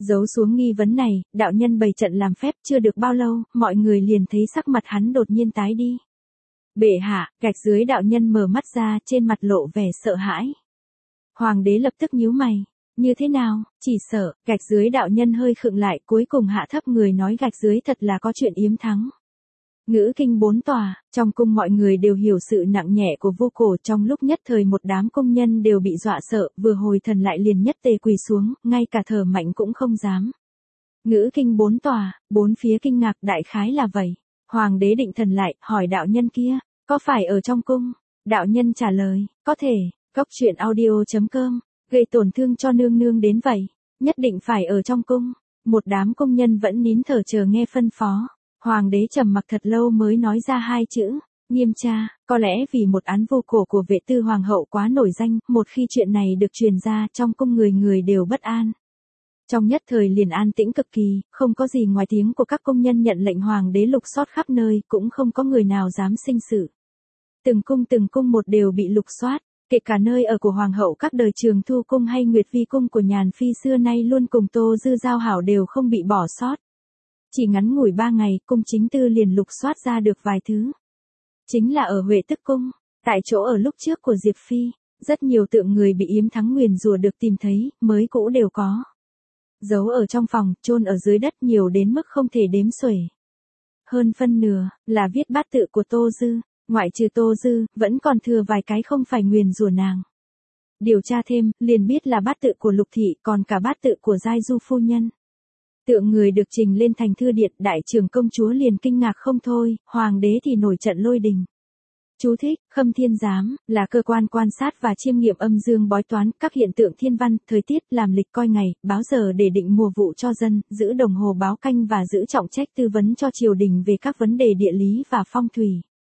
Giấu xuống nghi vấn này, đạo nhân bày trận làm phép chưa được bao lâu, mọi người liền thấy sắc mặt hắn đột nhiên tái đi. Bệ hạ, gạch dưới đạo nhân mở mắt ra, trên mặt lộ vẻ sợ hãi. Hoàng đế lập tức nhíu mày. Như thế nào, chỉ sợ, gạch dưới đạo nhân hơi khựng lại, cuối cùng hạ thấp người nói gạch dưới thật là có chuyện yếm thắng. Ngữ kinh 4 tòa, trong cung mọi người đều hiểu sự nặng nhẹ của Vu Cổ, trong lúc nhất thời một đám công nhân đều bị dọa sợ, vừa hồi thần lại liền nhất tề quỳ xuống, ngay cả thở mạnh cũng không dám. Ngữ kinh 4 tòa, bốn phía kinh ngạc, đại khái là vậy. Hoàng đế định thần lại, hỏi đạo nhân kia, có phải ở trong cung? Đạo nhân trả lời, có thể, Cốc truyện audio.com, gây tổn thương cho nương nương đến vậy, nhất định phải ở trong cung. Một đám công nhân vẫn nín thở chờ nghe phân phó. Hoàng đế trầm mặc thật lâu mới nói ra hai chữ, nghiêm tra. Có lẽ vì một án Vu Cổ của Vệ Tư Hoàng hậu quá nổi danh, một khi chuyện này được truyền ra, trong cung người người đều bất an. Trong nhất thời liền an tĩnh cực kỳ, không có gì ngoài tiếng của các công nhân nhận lệnh hoàng đế lục soát khắp nơi, cũng không có người nào dám sinh sự. Từng cung một đều bị lục soát, kể cả nơi ở của hoàng hậu các đời Trường Thu cung hay Nguyệt Vi cung của Nhàn Phi xưa nay luôn cùng Tô Dư giao hảo đều không bị bỏ sót. Chỉ ngắn ngủi 3 ngày, cung chính tư liền lục soát ra được vài thứ. Chính là ở Huệ Tức cung, tại chỗ ở lúc trước của Diệp Phi, rất nhiều tượng người bị yếm thắng nguyền rủa được tìm thấy, mới cũ đều có. Giấu ở trong phòng, chôn ở dưới đất nhiều đến mức không thể đếm xuể. Hơn phân nửa, là viết bát tự của Tô Dư, ngoại trừ Tô Dư, vẫn còn thừa vài cái không phải nguyền rủa nàng. Điều tra thêm, liền biết là bát tự của Lục Thị, còn cả bát tự của Giai Du phu nhân. Tượng người được trình lên thành thư điện, đại trưởng công chúa liền kinh ngạc không thôi, hoàng đế thì nổi trận lôi đình. Chú thích, Khâm Thiên Giám, là cơ quan quan sát và chiêm nghiệm âm dương bói toán, các hiện tượng thiên văn, thời tiết, làm lịch coi ngày, báo giờ để định mùa vụ cho dân, giữ đồng hồ báo canh và giữ trọng trách tư vấn cho triều đình về các vấn đề địa lý và phong thủy.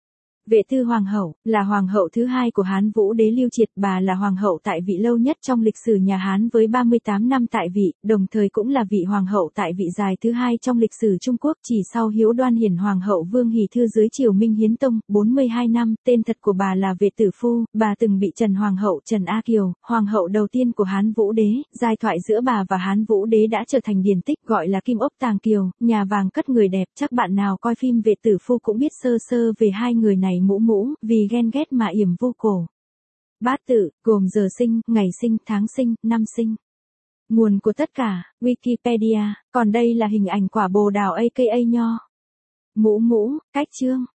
Vệ Tư Hoàng hậu, là hoàng hậu thứ hai của Hán Vũ đế Lưu Triệt, bà là hoàng hậu tại vị lâu nhất trong lịch sử nhà Hán với 38 năm tại vị, đồng thời cũng là vị hoàng hậu tại vị dài thứ hai trong lịch sử Trung Quốc, chỉ sau Hiếu Đoan Hiển hoàng hậu Vương Hỷ Thư dưới triều Minh Hiến Tông, 42 năm, tên thật của bà là Vệ Tử Phu, bà từng bị Trần Hoàng hậu Trần A Kiều, hoàng hậu đầu tiên của Hán Vũ đế, giai thoại giữa bà và Hán Vũ đế đã trở thành điển tích, gọi là Kim Ốc Tàng Kiều, nhà vàng cất người đẹp, chắc bạn nào coi phim Vệ Tử Phu cũng biết sơ sơ về hai người này mũ, vì ghen ghét mà yểm Vu Cổ. Bát tự, gồm giờ sinh, ngày sinh, tháng sinh, năm sinh. Nguồn của tất cả, Wikipedia, còn đây là hình ảnh quả bồ đào aka nho. Mũ, cách chương.